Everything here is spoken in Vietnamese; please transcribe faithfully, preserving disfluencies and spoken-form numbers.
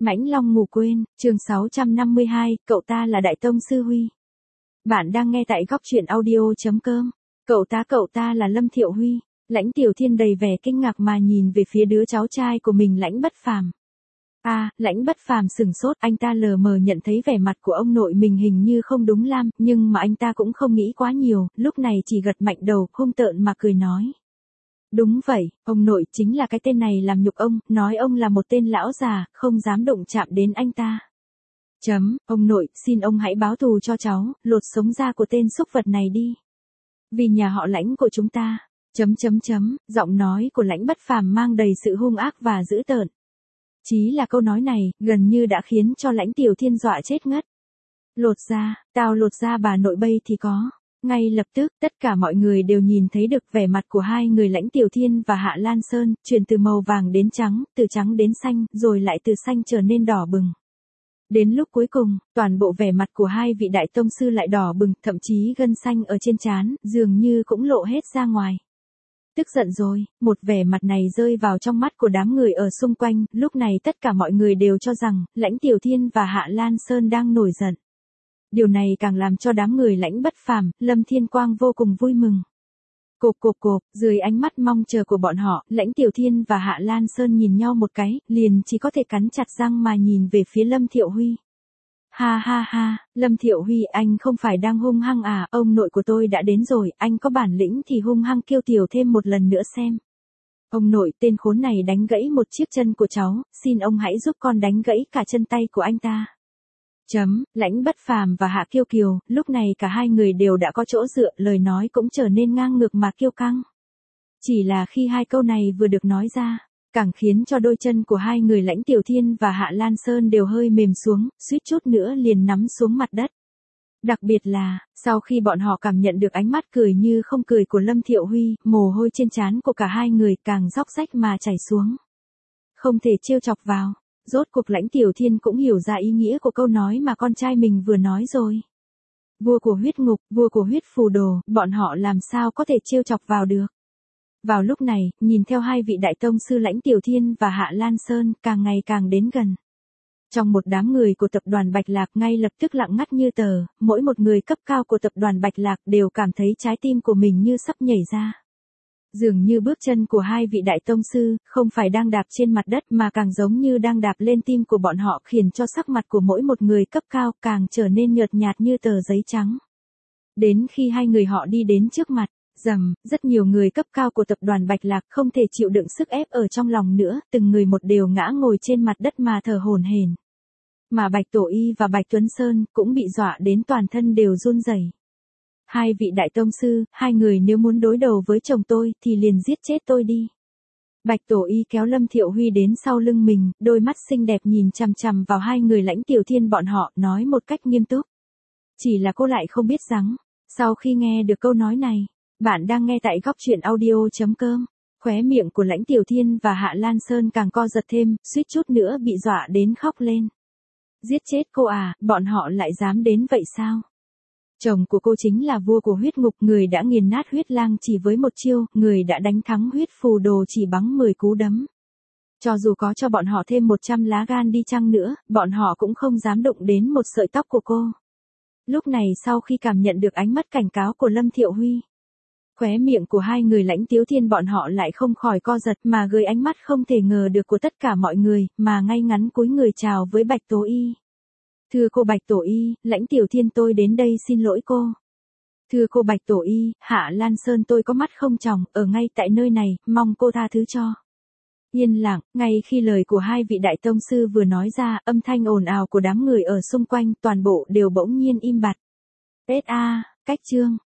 Mãnh Long ngủ quên, chương sáu trăm năm mươi hai, cậu ta là Đại Tông Sư Huy. Bạn đang nghe tại góc truyện audio.com. Cậu ta cậu ta là Lâm Thiệu Huy. Lãnh Tiểu Thiên đầy vẻ kinh ngạc mà nhìn về phía đứa cháu trai của mình Lãnh Bất Phàm. À, Lãnh Bất Phàm sửng sốt, anh ta lờ mờ nhận thấy vẻ mặt của ông nội mình hình như không đúng lam, nhưng mà anh ta cũng không nghĩ quá nhiều, lúc này chỉ gật mạnh đầu, hung tợn mà cười nói. Đúng vậy, ông nội chính là cái tên này làm nhục ông, nói ông là một tên lão già, không dám đụng chạm đến anh ta. Chấm, ông nội, xin ông hãy báo thù cho cháu, lột sống da của tên xúc vật này đi. Vì nhà họ Lãnh của chúng ta, chấm chấm chấm, giọng nói của Lãnh Bất Phàm mang đầy sự hung ác và dữ tợn. Chí là câu nói này, gần như đã khiến cho Lãnh Tiểu Thiên dọa chết ngất. Lột da, tao lột da bà nội bây thì có. Ngay lập tức, tất cả mọi người đều nhìn thấy được vẻ mặt của hai người Lãnh Tiểu Thiên và Hạ Lan Sơn, chuyển từ màu vàng đến trắng, từ trắng đến xanh, rồi lại từ xanh trở nên đỏ bừng. Đến lúc cuối cùng, toàn bộ vẻ mặt của hai vị đại tông sư lại đỏ bừng, thậm chí gân xanh ở trên trán, dường như cũng lộ hết ra ngoài. Tức giận rồi, một vẻ mặt này rơi vào trong mắt của đám người ở xung quanh, lúc này tất cả mọi người đều cho rằng, Lãnh Tiểu Thiên và Hạ Lan Sơn đang nổi giận. Điều này càng làm cho đám người Lãnh Bất Phàm, Lâm Thiên Quang vô cùng vui mừng. Cộp cộp cộp, dưới ánh mắt mong chờ của bọn họ, Lãnh Tiểu Thiên và Hạ Lan Sơn nhìn nhau một cái, liền chỉ có thể cắn chặt răng mà nhìn về phía Lâm Thiệu Huy. Ha ha ha, Lâm Thiệu Huy, anh không phải đang hung hăng à, ông nội của tôi đã đến rồi, anh có bản lĩnh thì hung hăng kêu tiểu thêm một lần nữa xem. Ông nội, tên khốn này đánh gãy một chiếc chân của cháu, xin ông hãy giúp con đánh gãy cả chân tay của anh ta. Chấm, Lãnh Bất Phàm và Hạ Kiêu Kiều, lúc này cả hai người đều đã có chỗ dựa, lời nói cũng trở nên ngang ngược mà kiêu căng. Chỉ là khi hai câu này vừa được nói ra, càng khiến cho đôi chân của hai người Lãnh Tiểu Thiên và Hạ Lan Sơn đều hơi mềm xuống, suýt chút nữa liền nắm xuống mặt đất. Đặc biệt là, sau khi bọn họ cảm nhận được ánh mắt cười như không cười của Lâm Thiệu Huy, mồ hôi trên trán của cả hai người càng róc rách mà chảy xuống. Không thể trêu chọc vào. Rốt cuộc Lãnh Tiểu Thiên cũng hiểu ra ý nghĩa của câu nói mà con trai mình vừa nói rồi. Vua của huyết ngục, vua của huyết phù đồ, bọn họ làm sao có thể trêu chọc vào được. Vào lúc này, nhìn theo hai vị đại tông sư Lãnh Tiểu Thiên và Hạ Lan Sơn càng ngày càng đến gần. Trong một đám người của tập đoàn Bạch Lạc ngay lập tức lặng ngắt như tờ, mỗi một người cấp cao của tập đoàn Bạch Lạc đều cảm thấy trái tim của mình như sắp nhảy ra. Dường như bước chân của hai vị đại tông sư, không phải đang đạp trên mặt đất mà càng giống như đang đạp lên tim của bọn họ, khiến cho sắc mặt của mỗi một người cấp cao càng trở nên nhợt nhạt như tờ giấy trắng. Đến khi hai người họ đi đến trước mặt, rầm, rất nhiều người cấp cao của tập đoàn Bạch Lạc không thể chịu đựng sức ép ở trong lòng nữa, từng người một đều ngã ngồi trên mặt đất mà thở hổn hển. Mà Bạch Tổ Y và Bạch Tuấn Sơn cũng bị dọa đến toàn thân đều run rẩy. Hai vị đại tông sư, hai người nếu muốn đối đầu với chồng tôi thì liền giết chết tôi đi. Bạch Tổ Y kéo Lâm Thiệu Huy đến sau lưng mình, đôi mắt xinh đẹp nhìn chằm chằm vào hai người Lãnh Tiểu Thiên bọn họ, nói một cách nghiêm túc. Chỉ là cô lại không biết rằng, sau khi nghe được câu nói này, bạn đang nghe tại góc truyện audio.com, khóe miệng của Lãnh Tiểu Thiên và Hạ Lan Sơn càng co giật thêm, suýt chút nữa bị dọa đến khóc lên. Giết chết cô à, bọn họ lại dám đến vậy sao? Chồng của cô chính là vua của huyết ngục, người đã nghiền nát huyết lang chỉ với một chiêu, người đã đánh thắng huyết phù đồ chỉ bằng mười cú đấm. Cho dù có cho bọn họ thêm một trăm lá gan đi chăng nữa, bọn họ cũng không dám đụng đến một sợi tóc của cô. Lúc này sau khi cảm nhận được ánh mắt cảnh cáo của Lâm Thiệu Huy, khóe miệng của hai người Lãnh Tiểu Thiên bọn họ lại không khỏi co giật mà gửi ánh mắt không thể ngờ được của tất cả mọi người, mà ngay ngắn cúi người chào với Bạch Tổ Y. Thưa cô Bạch Tổ Y, Lãnh Tiểu Thiên tôi đến đây xin lỗi cô. Thưa cô Bạch Tổ Y, Hạ Lan Sơn tôi có mắt không tròng, ở ngay tại nơi này, mong cô tha thứ cho. Yên lặng, ngay khi lời của hai vị đại tông sư vừa nói ra, âm thanh ồn ào của đám người ở xung quanh toàn bộ đều bỗng nhiên im bặt. ét a, cách chương.